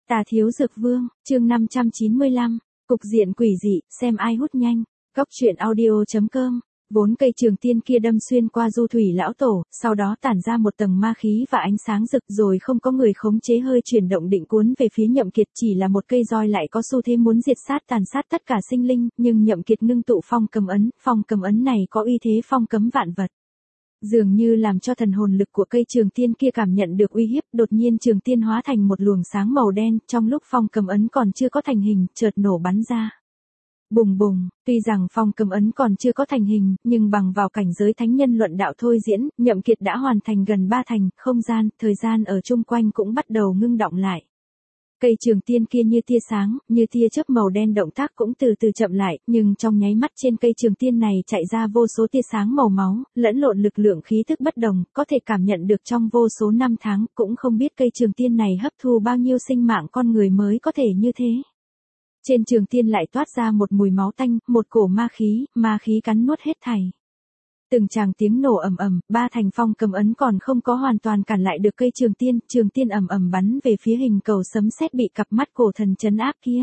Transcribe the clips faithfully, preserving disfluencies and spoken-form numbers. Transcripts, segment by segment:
Tà Thiếu Dược Vương, chương năm trăm chín mươi lăm, cục diện quỷ dị, xem ai hút nhanh. Góc truyện audio.com. Vốn cây trường tiên kia đâm xuyên qua Du Thủy lão tổ, sau đó tản ra một tầng ma khí và ánh sáng rực, rồi không có người khống chế hơi chuyển động định cuốn về phía Nhậm Kiệt, chỉ là một cây roi lại có xu thế muốn diệt sát tàn sát tất cả sinh linh, nhưng Nhậm Kiệt ngưng tụ phong cầm ấn, phong cầm ấn này có uy thế phong cấm vạn vật. Dường như làm cho thần hồn lực của cây trường tiên kia cảm nhận được uy hiếp, đột nhiên trường tiên hóa thành một luồng sáng màu đen, trong lúc phong cầm ấn còn chưa có thành hình, chợt nổ bắn ra. Bùng bùng, tuy rằng phong cầm ấn còn chưa có thành hình, nhưng bằng vào cảnh giới thánh nhân luận đạo thôi diễn, Nhậm Kiệt đã hoàn thành gần ba thành, không gian, thời gian ở chung quanh cũng bắt đầu ngưng động lại. Cây trường tiên kia như tia sáng, như tia chớp màu đen, động tác cũng từ từ chậm lại, nhưng trong nháy mắt trên cây trường tiên này chạy ra vô số tia sáng màu máu, lẫn lộn lực lượng khí thức bất đồng, có thể cảm nhận được trong vô số năm tháng, cũng không biết cây trường tiên này hấp thu bao nhiêu sinh mạng con người mới có thể như thế. Trên trường tiên lại toát ra một mùi máu tanh, một cổ ma khí, ma khí cắn nuốt hết thảy. Từng tràng tiếng nổ ầm ầm, ba thành phong cầm ấn còn không có hoàn toàn cản lại được cây trường tiên, trường tiên ầm ầm bắn về phía hình cầu sấm sét bị cặp mắt cổ thần trấn áp kia.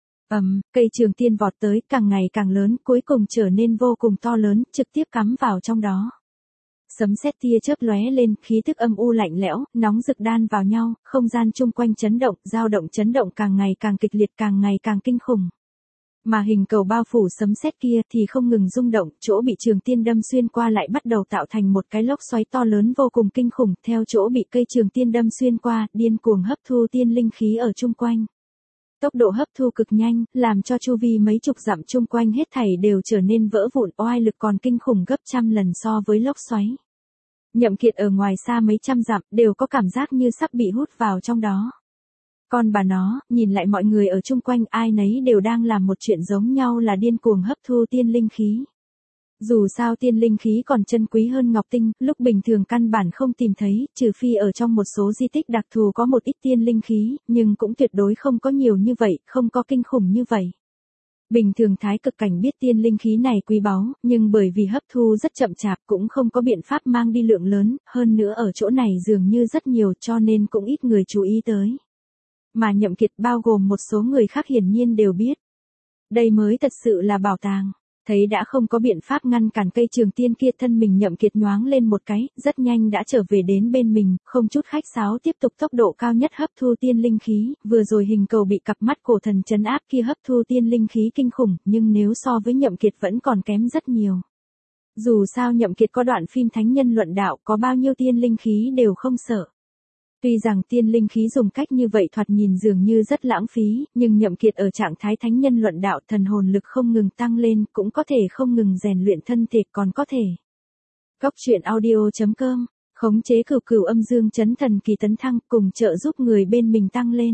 Ầm, cây trường tiên vọt tới, càng ngày càng lớn, cuối cùng trở nên vô cùng to lớn, trực tiếp cắm vào trong đó. Sấm sét tia chớp lóe lên, khí tức âm u lạnh lẽo, nóng rực đan vào nhau, không gian chung quanh chấn động, dao động chấn động càng ngày càng kịch liệt, càng ngày càng kinh khủng. Mà hình cầu bao phủ sấm sét kia thì không ngừng rung động, chỗ bị trường tiên đâm xuyên qua lại bắt đầu tạo thành một cái lốc xoáy to lớn vô cùng kinh khủng, theo chỗ bị cây trường tiên đâm xuyên qua, điên cuồng hấp thu tiên linh khí ở chung quanh. Tốc độ hấp thu cực nhanh, làm cho chu vi mấy chục dặm chung quanh hết thảy đều trở nên vỡ vụn, oai lực còn kinh khủng gấp trăm lần so với lốc xoáy. Nhậm Kiệt ở ngoài xa mấy trăm dặm, đều có cảm giác như sắp bị hút vào trong đó. Con bà nó, nhìn lại mọi người ở chung quanh, ai nấy đều đang làm một chuyện giống nhau là điên cuồng hấp thu tiên linh khí. Dù sao tiên linh khí còn chân quý hơn ngọc tinh, lúc bình thường căn bản không tìm thấy, trừ phi ở trong một số di tích đặc thù có một ít tiên linh khí, nhưng cũng tuyệt đối không có nhiều như vậy, không có kinh khủng như vậy. Bình thường thái cực cảnh biết tiên linh khí này quý báu, nhưng bởi vì hấp thu rất chậm chạp cũng không có biện pháp mang đi lượng lớn, hơn nữa ở chỗ này dường như rất nhiều cho nên cũng ít người chú ý tới. Mà Nhậm Kiệt bao gồm một số người khác hiển nhiên đều biết. Đây mới thật sự là bảo tàng. Thấy đã không có biện pháp ngăn cản cây trường tiên kia, thân mình Nhậm Kiệt nhoáng lên một cái, rất nhanh đã trở về đến bên mình, không chút khách sáo tiếp tục tốc độ cao nhất hấp thu tiên linh khí, vừa rồi hình cầu bị cặp mắt cổ thần trấn áp kia hấp thu tiên linh khí kinh khủng, nhưng nếu so với Nhậm Kiệt vẫn còn kém rất nhiều. Dù sao Nhậm Kiệt có đoạn phim thánh nhân luận đạo, có bao nhiêu tiên linh khí đều không sợ. Tuy rằng tiên linh khí dùng cách như vậy thoạt nhìn dường như rất lãng phí, nhưng Nhậm Kiệt ở trạng thái thánh nhân luận đạo, thần hồn lực không ngừng tăng lên, cũng có thể không ngừng rèn luyện thân thể, còn có thể. Góc truyện audio.com, khống chế cửu cửu âm dương chấn thần kỳ tấn thăng, cùng trợ giúp người bên mình tăng lên.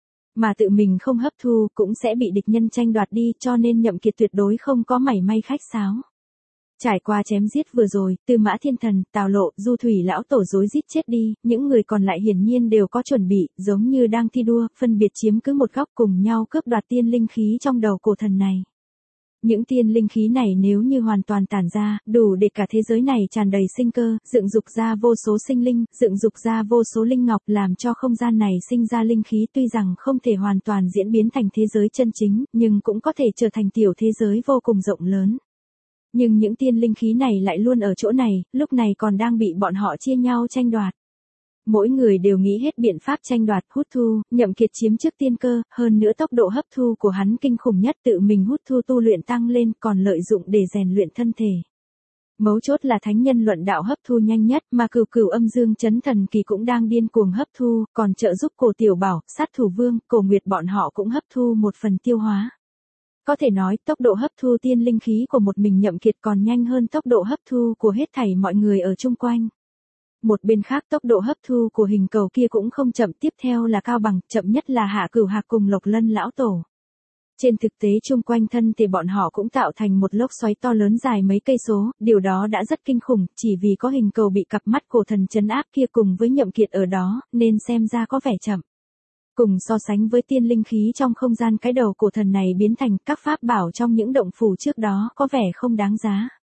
Mà tự mình không hấp thu, cũng sẽ bị địch nhân tranh đoạt đi, cho nên Nhậm Kiệt tuyệt đối không có mảy may khách sáo. Trải qua chém giết vừa rồi, Tư Mã Thiên Thần, Tào Lộ, Du Thủy lão tổ rối rít chết đi, những người còn lại hiển nhiên đều có chuẩn bị, giống như đang thi đua, phân biệt chiếm cứ một góc cùng nhau cướp đoạt tiên linh khí trong đầu cổ thần này. Những tiên linh khí này nếu như hoàn toàn tản ra, đủ để cả thế giới này tràn đầy sinh cơ, dựng dục ra vô số sinh linh, dựng dục ra vô số linh ngọc, làm cho không gian này sinh ra linh khí, tuy rằng không thể hoàn toàn diễn biến thành thế giới chân chính, nhưng cũng có thể trở thành tiểu thế giới vô cùng rộng lớn. Nhưng những tiên linh khí này lại luôn ở chỗ này, lúc này còn đang bị bọn họ chia nhau tranh đoạt. Mỗi người đều nghĩ hết biện pháp tranh đoạt, hút thu, Nhậm Kiệt chiếm trước tiên cơ, hơn nữa tốc độ hấp thu của hắn kinh khủng nhất, tự mình hút thu tu luyện tăng lên, còn lợi dụng để rèn luyện thân thể. Mấu chốt là thánh nhân luận đạo hấp thu nhanh nhất, mà cửu cửu âm dương chấn thần kỳ cũng đang điên cuồng hấp thu, còn trợ giúp Cổ Tiểu Bảo, Sát Thủ Vương, Cổ Nguyệt bọn họ cũng hấp thu một phần tiêu hóa. Có thể nói, tốc độ hấp thu tiên linh khí của một mình Nhậm Kiệt còn nhanh hơn tốc độ hấp thu của hết thảy mọi người ở chung quanh. Một bên khác, tốc độ hấp thu của hình cầu kia cũng không chậm, tiếp theo là Cao Bằng, chậm nhất là Hạ Cửu Hạc cùng Lộc Lân lão tổ. Trên thực tế chung quanh thân thì bọn họ cũng tạo thành một lốc xoáy to lớn dài mấy cây số, điều đó đã rất kinh khủng, chỉ vì có hình cầu bị cặp mắt cổ thần trấn áp kia cùng với Nhậm Kiệt ở đó, nên xem ra có vẻ chậm. Cùng so sánh với tiên linh khí trong không gian, cái đầu cổ thần này biến thành các pháp bảo trong những động phủ trước đó có vẻ không đáng giá.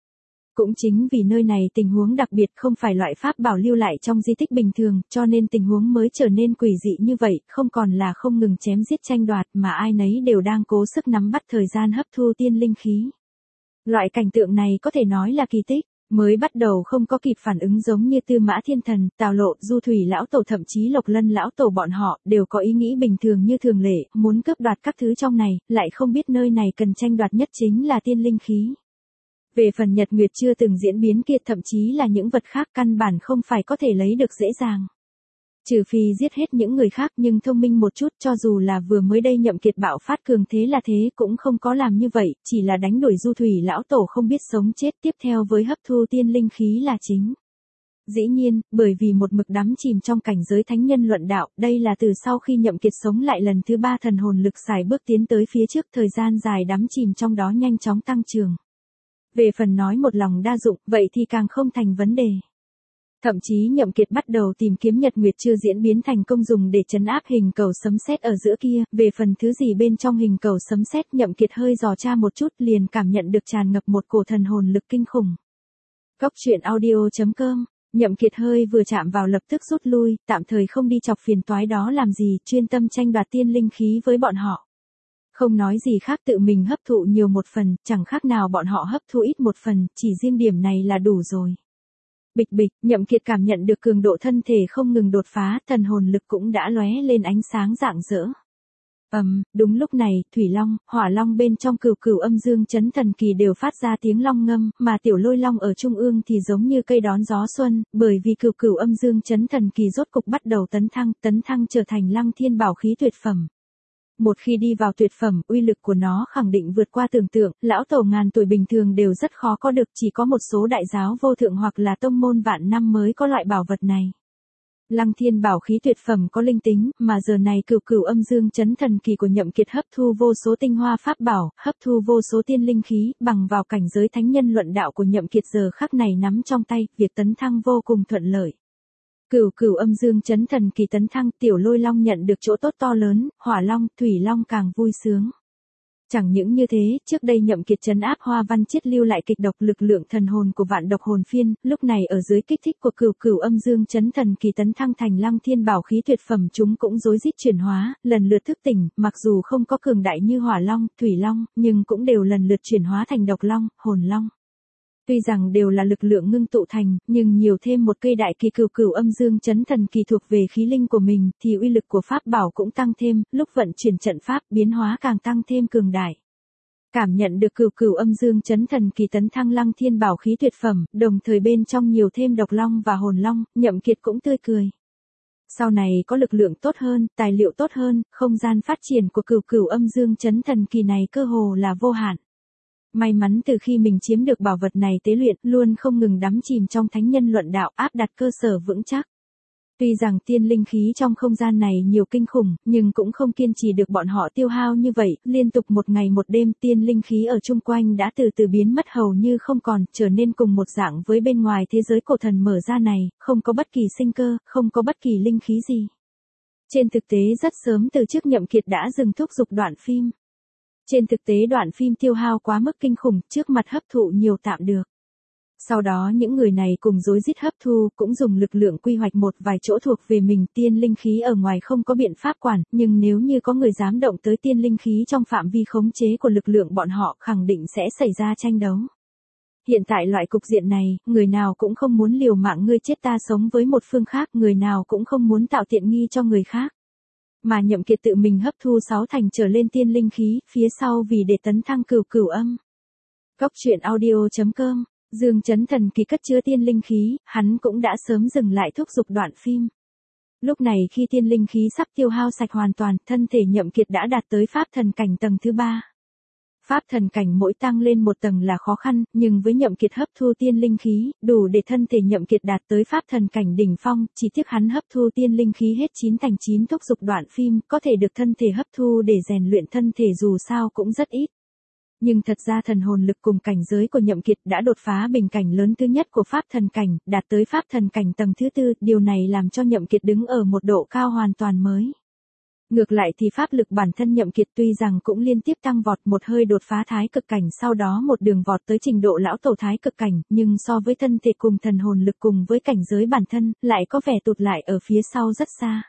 Cũng chính vì nơi này tình huống đặc biệt không phải loại pháp bảo lưu lại trong di tích bình thường, cho nên tình huống mới trở nên quỷ dị như vậy, không còn là không ngừng chém giết tranh đoạt mà ai nấy đều đang cố sức nắm bắt thời gian hấp thu tiên linh khí. Loại cảnh tượng này có thể nói là kỳ tích, mới bắt đầu không có kịp phản ứng giống như Tư Mã Thiên Thần, Tào Lộ, Du Thủy lão tổ thậm chí Lộc Lân lão tổ bọn họ đều có ý nghĩ bình thường như thường lệ, muốn cướp đoạt các thứ trong này, lại không biết nơi này cần tranh đoạt nhất chính là tiên linh khí. Về phần Nhật Nguyệt chưa từng diễn biến kia thậm chí là những vật khác căn bản không phải có thể lấy được dễ dàng. Trừ phi giết hết những người khác nhưng thông minh một chút cho dù là vừa mới đây Nhậm Kiệt bạo phát cường thế là thế cũng không có làm như vậy, chỉ là đánh đuổi Du Thủy lão tổ không biết sống chết tiếp theo với hấp thu tiên linh khí là chính. Dĩ nhiên, bởi vì một mực đắm chìm trong cảnh giới thánh nhân luận đạo, đây là từ sau khi Nhậm Kiệt sống lại lần thứ ba thần hồn lực xài bước tiến tới phía trước thời gian dài đắm chìm trong đó nhanh chóng tăng trưởng. Về phần nói một lòng đa dụng, vậy thì càng không thành vấn đề. Thậm chí Nhậm Kiệt bắt đầu tìm kiếm Nhật Nguyệt chưa diễn biến thành công dùng để trấn áp hình cầu sấm sét ở giữa kia, về phần thứ gì bên trong hình cầu sấm sét Nhậm Kiệt hơi dò tra một chút liền cảm nhận được tràn ngập một cổ thần hồn lực kinh khủng. Góc truyện audio chấm com, Nhậm Kiệt hơi vừa chạm vào lập tức rút lui, tạm thời không đi chọc phiền toái đó làm gì, chuyên tâm tranh đoạt tiên linh khí với bọn họ. Không nói gì khác tự mình hấp thụ nhiều một phần, chẳng khác nào bọn họ hấp thu ít một phần, chỉ riêng điểm này là đủ rồi. Bịch bịch, Nhậm Kiệt cảm nhận được cường độ thân thể không ngừng đột phá, thần hồn lực cũng đã lóe lên ánh sáng rạng rỡ. Ầm, um, đúng lúc này, Thủy Long, Hỏa Long bên trong Cửu Cửu Âm Dương Chấn Thần Kỳ đều phát ra tiếng long ngâm, mà Tiểu Lôi Long ở trung ương thì giống như cây đón gió xuân, bởi vì Cửu Cửu Âm Dương Chấn Thần Kỳ rốt cục bắt đầu tấn thăng, tấn thăng trở thành Lăng Thiên Bảo Khí tuyệt phẩm. Một khi đi vào tuyệt phẩm, uy lực của nó khẳng định vượt qua tưởng tượng, lão tổ ngàn tuổi bình thường đều rất khó có được, chỉ có một số đại giáo vô thượng hoặc là tông môn vạn năm mới có loại bảo vật này. Lăng Thiên Bảo Khí tuyệt phẩm có linh tính, mà giờ này Cửu Cửu Âm Dương Chấn Thần Kỳ của Nhậm Kiệt hấp thu vô số tinh hoa pháp bảo, hấp thu vô số tiên linh khí, bằng vào cảnh giới thánh nhân luận đạo của Nhậm Kiệt giờ khắc này nắm trong tay, việc tấn thăng vô cùng thuận lợi. Cửu Cửu Âm Dương Chấn Thần Kỳ tấn thăng, Tiểu Lôi Long nhận được chỗ tốt to lớn, Hỏa Long, Thủy Long càng vui sướng. Chẳng những như thế, trước đây Nhậm Kiệt trấn áp Hoa Văn Chiết lưu lại kịch độc lực lượng thần hồn của Vạn Độc Hồn Phiên, lúc này ở dưới kích thích của Cửu Cửu Âm Dương Chấn Thần Kỳ tấn thăng thành Lăng Thiên Bảo Khí tuyệt phẩm chúng cũng rối rít chuyển hóa, lần lượt thức tỉnh, mặc dù không có cường đại như Hỏa Long, Thủy Long, nhưng cũng đều lần lượt chuyển hóa thành Độc Long, Hồn Long. Tuy rằng đều là lực lượng ngưng tụ thành, nhưng nhiều thêm một cây đại kỳ Cửu Cửu Âm Dương Chấn Thần Kỳ thuộc về khí linh của mình, thì uy lực của pháp bảo cũng tăng thêm, lúc vận chuyển trận pháp biến hóa càng tăng thêm cường đại. Cảm nhận được Cửu Cửu Âm Dương Chấn Thần Kỳ tấn thăng Lăng Thiên Bảo Khí tuyệt phẩm, đồng thời bên trong nhiều thêm Độc Long và Hồn Long, Nhậm Kiệt cũng tươi cười. Sau này có lực lượng tốt hơn, tài liệu tốt hơn, không gian phát triển của Cửu Cửu Âm Dương Chấn Thần Kỳ này cơ hồ là vô hạn. May mắn từ khi mình chiếm được bảo vật này tế luyện, luôn không ngừng đắm chìm trong thánh nhân luận đạo, áp đặt cơ sở vững chắc. Tuy rằng tiên linh khí trong không gian này nhiều kinh khủng, nhưng cũng không kiên trì được bọn họ tiêu hao như vậy, liên tục một ngày một đêm tiên linh khí ở chung quanh đã từ từ biến mất hầu như không còn, trở nên cùng một dạng với bên ngoài thế giới cổ thần mở ra này, không có bất kỳ sinh cơ, không có bất kỳ linh khí gì. Trên thực tế rất sớm từ trước Nhậm Kiệt đã dừng thúc giục đoạn phim. Trên thực tế đoạn phim tiêu hao quá mức kinh khủng, trước mặt hấp thụ nhiều tạm được. Sau đó những người này cùng rối rít hấp thu, cũng dùng lực lượng quy hoạch một vài chỗ thuộc về mình, tiên linh khí ở ngoài không có biện pháp quản, nhưng nếu như có người dám động tới tiên linh khí trong phạm vi khống chế của lực lượng bọn họ, khẳng định sẽ xảy ra tranh đấu. Hiện tại loại cục diện này, người nào cũng không muốn liều mạng ngươi chết ta sống với một phương khác, người nào cũng không muốn tạo tiện nghi cho người khác. Mà Nhậm Kiệt tự mình hấp thu sáu thành trở lên tiên linh khí, phía sau vì để tấn thăng Cửu Cửu Âm. Góc truyện audio chấm com, Dương Chấn Thần Kỳ cất chứa tiên linh khí, hắn cũng đã sớm dừng lại thúc giục đoạn phim. Lúc này khi tiên linh khí sắp tiêu hao sạch hoàn toàn, thân thể Nhậm Kiệt đã đạt tới pháp thần cảnh tầng thứ ba. Pháp thần cảnh mỗi tăng lên một tầng là khó khăn, nhưng với Nhậm Kiệt hấp thu tiên linh khí, đủ để thân thể Nhậm Kiệt đạt tới pháp thần cảnh đỉnh phong, chỉ tiếc hắn hấp thu tiên linh khí hết chín thành chín thúc giục đoạn phim, có thể được thân thể hấp thu để rèn luyện thân thể dù sao cũng rất ít. Nhưng thật ra thần hồn lực cùng cảnh giới của Nhậm Kiệt đã đột phá bình cảnh lớn thứ nhất của pháp thần cảnh, đạt tới pháp thần cảnh tầng thứ tư, điều này làm cho Nhậm Kiệt đứng ở một độ cao hoàn toàn mới. Ngược lại thì pháp lực bản thân Nhậm Kiệt tuy rằng cũng liên tiếp tăng vọt, một hơi đột phá thái cực cảnh, sau đó một đường vọt tới trình độ lão tổ thái cực cảnh, nhưng so với thân thể cùng thần hồn lực cùng với cảnh giới bản thân, lại có vẻ tụt lại ở phía sau rất xa.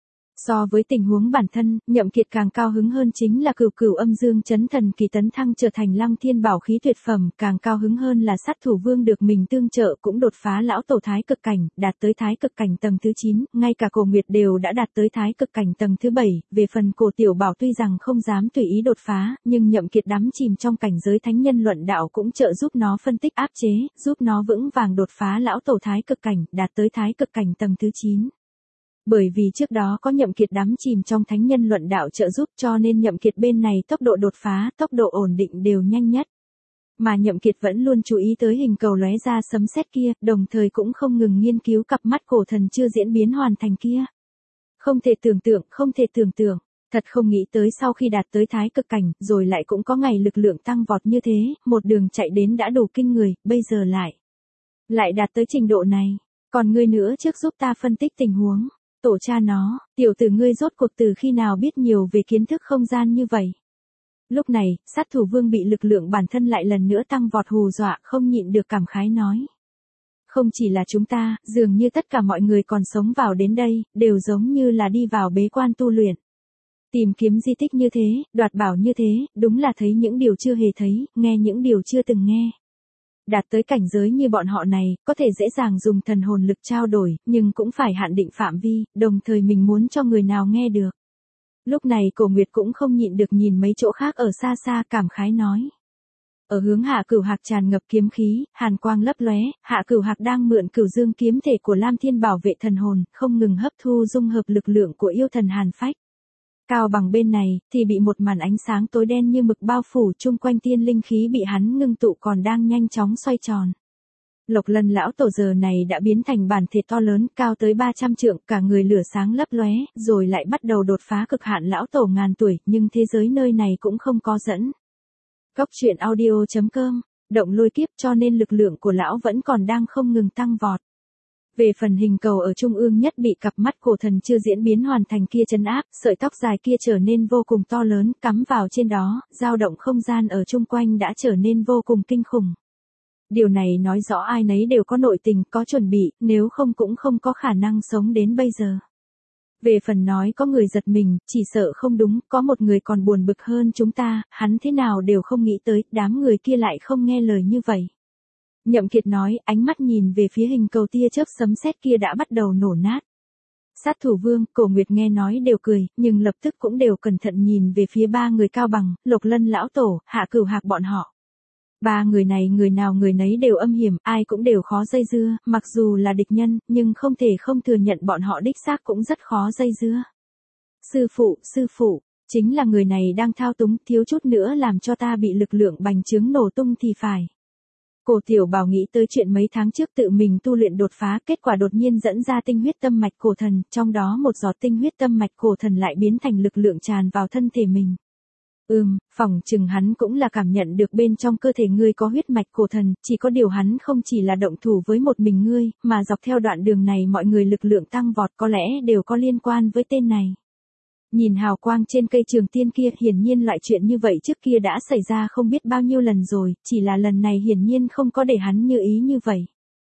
So với tình huống bản thân, Nhậm Kiệt càng cao hứng hơn chính là cửu cửu âm dương chấn thần kỳ tấn thăng trở thành Lăng Thiên bảo khí tuyệt phẩm, càng cao hứng hơn là sát thủ vương được mình tương trợ cũng đột phá lão tổ thái cực cảnh, đạt tới thái cực cảnh tầng thứ chín, ngay cả Cổ Nguyệt đều đã đạt tới thái cực cảnh tầng thứ bảy, về phần Cổ Tiểu Bảo tuy rằng không dám tùy ý đột phá, nhưng Nhậm Kiệt đắm chìm trong cảnh giới thánh nhân luận đạo cũng trợ giúp nó phân tích áp chế, giúp nó vững vàng đột phá lão tổ thái cực cảnh, đạt tới thái cực cảnh tầng thứ chín. Bởi vì trước đó có Nhậm Kiệt đắm chìm trong thánh nhân luận đạo trợ giúp, cho nên Nhậm Kiệt bên này tốc độ đột phá, tốc độ ổn định đều nhanh nhất. Mà Nhậm Kiệt vẫn luôn chú ý tới hình cầu lóe ra sấm sét kia, đồng thời cũng không ngừng nghiên cứu cặp mắt cổ thần chưa diễn biến hoàn thành kia. Không thể tưởng tượng, không thể tưởng tượng, thật không nghĩ tới sau khi đạt tới thái cực cảnh, rồi lại cũng có ngày lực lượng tăng vọt như thế, một đường chạy đến đã đủ kinh người, bây giờ lại lại đạt tới trình độ này. Còn ngươi nữa trước giúp ta phân tích tình huống. Tổ cha nó, tiểu tử ngươi rốt cuộc từ khi nào biết nhiều về kiến thức không gian như vậy? Lúc này, sát thủ vương bị lực lượng bản thân lại lần nữa tăng vọt hù dọa, không nhịn được cảm khái nói. Không chỉ là chúng ta, dường như tất cả mọi người còn sống vào đến đây, đều giống như là đi vào bế quan tu luyện. Tìm kiếm di tích như thế, đoạt bảo như thế, đúng là thấy những điều chưa hề thấy, nghe những điều chưa từng nghe. Đạt tới cảnh giới như bọn họ này, có thể dễ dàng dùng thần hồn lực trao đổi, nhưng cũng phải hạn định phạm vi, đồng thời mình muốn cho người nào nghe được. Lúc này Cổ Nguyệt cũng không nhịn được nhìn mấy chỗ khác ở xa xa, cảm khái nói. Ở hướng Hạ Cửu Hạc tràn ngập kiếm khí, hàn quang lấp lóe, Hạ Cửu Hạc đang mượn Cửu Dương kiếm thể của Lam Thiên bảo vệ thần hồn, không ngừng hấp thu dung hợp lực lượng của yêu thần Hàn Phách. Cao Bằng bên này, thì bị một màn ánh sáng tối đen như mực bao phủ, chung quanh tiên linh khí bị hắn ngưng tụ còn đang nhanh chóng xoay tròn. Lộc Lân lão tổ giờ này đã biến thành bản thể to lớn, cao tới ba trăm trượng, cả người lửa sáng lấp lóe, rồi lại bắt đầu đột phá cực hạn lão tổ ngàn tuổi, nhưng thế giới nơi này cũng không có dẫn. Góc truyện audio chấm com, động lôi kiếp, cho nên lực lượng của lão vẫn còn đang không ngừng tăng vọt. Về phần hình cầu ở trung ương nhất bị cặp mắt cổ thần chưa diễn biến hoàn thành kia trấn áp, sợi tóc dài kia trở nên vô cùng to lớn, cắm vào trên đó, dao động không gian ở chung quanh đã trở nên vô cùng kinh khủng. Điều này nói rõ ai nấy đều có nội tình, có chuẩn bị, nếu không cũng không có khả năng sống đến bây giờ. Về phần nói có người giật mình, chỉ sợ không đúng, có một người còn buồn bực hơn chúng ta, hắn thế nào đều không nghĩ tới, đám người kia lại không nghe lời như vậy. Nhậm Kiệt nói, ánh mắt nhìn về phía hình cầu tia chớp sấm sét kia đã bắt đầu nổ nát. Sát thủ vương, Cổ Nguyệt nghe nói đều cười, nhưng lập tức cũng đều cẩn thận nhìn về phía ba người Cao Bằng, Lộc Lân lão tổ, Hạ Cửu Hạc bọn họ. Ba người này người nào người nấy đều âm hiểm, ai cũng đều khó dây dưa, mặc dù là địch nhân, nhưng không thể không thừa nhận bọn họ đích xác cũng rất khó dây dưa. Sư phụ, sư phụ, chính là người này đang thao túng, thiếu chút nữa làm cho ta bị lực lượng bành trướng nổ tung thì phải. Cổ Tiểu Bảo nghĩ tới chuyện mấy tháng trước tự mình tu luyện đột phá, kết quả đột nhiên dẫn ra tinh huyết tâm mạch cổ thần, trong đó một giọt tinh huyết tâm mạch cổ thần lại biến thành lực lượng tràn vào thân thể mình. Ừm, phỏng chừng hắn cũng là cảm nhận được bên trong cơ thể ngươi có huyết mạch cổ thần, chỉ có điều hắn không chỉ là động thủ với một mình ngươi, mà dọc theo đoạn đường này mọi người lực lượng tăng vọt có lẽ đều có liên quan với tên này. Nhìn hào quang trên cây trường tiên kia, hiển nhiên loại chuyện như vậy trước kia đã xảy ra không biết bao nhiêu lần rồi, chỉ là lần này hiển nhiên không có để hắn như ý như vậy.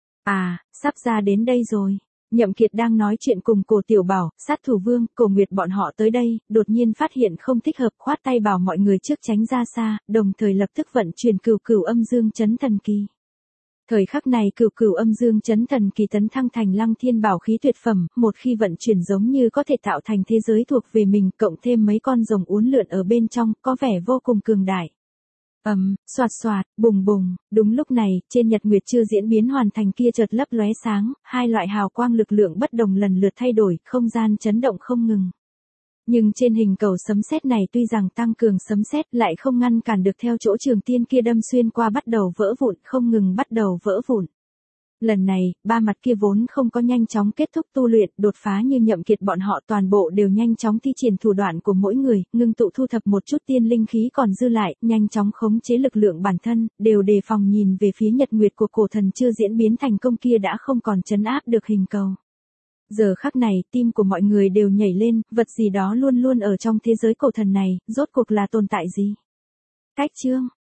À, sắp ra đến đây rồi. Nhậm Kiệt đang nói chuyện cùng Cổ Tiểu Bảo, sát thủ vương, Cổ Nguyệt bọn họ tới đây, đột nhiên phát hiện không thích hợp, khoát tay bảo mọi người trước tránh ra xa, đồng thời lập tức vận chuyển cửu cửu âm dương chấn thần kỳ. Thời khắc này cửu cửu âm dương chấn thần kỳ tấn thăng thành Lăng Thiên bảo khí tuyệt phẩm, một khi vận chuyển giống như có thể tạo thành thế giới thuộc về mình, cộng thêm mấy con rồng uốn lượn ở bên trong, có vẻ vô cùng cường đại. Ầm, um, xoạt xoạt, bùng bùng, đúng lúc này, trên nhật nguyệt chưa diễn biến hoàn thành kia chợt lấp lóe sáng, hai loại hào quang lực lượng bất đồng lần lượt thay đổi, không gian chấn động không ngừng. Nhưng trên hình cầu sấm sét này tuy rằng tăng cường sấm sét lại không ngăn cản được theo chỗ trường tiên kia đâm xuyên qua bắt đầu vỡ vụn, không ngừng bắt đầu vỡ vụn. Lần này, ba mặt kia vốn không có nhanh chóng kết thúc tu luyện, đột phá như Nhậm Kiệt bọn họ toàn bộ đều nhanh chóng thi triển thủ đoạn của mỗi người, ngưng tụ thu thập một chút tiên linh khí còn dư lại, nhanh chóng khống chế lực lượng bản thân, đều đề phòng nhìn về phía nhật nguyệt của cổ thần chưa diễn biến thành công kia đã không còn trấn áp được hình cầu. Giờ khắc này, tim của mọi người đều nhảy lên, vật gì đó luôn luôn ở trong thế giới cổ thần này, rốt cuộc là tồn tại gì? Cách chương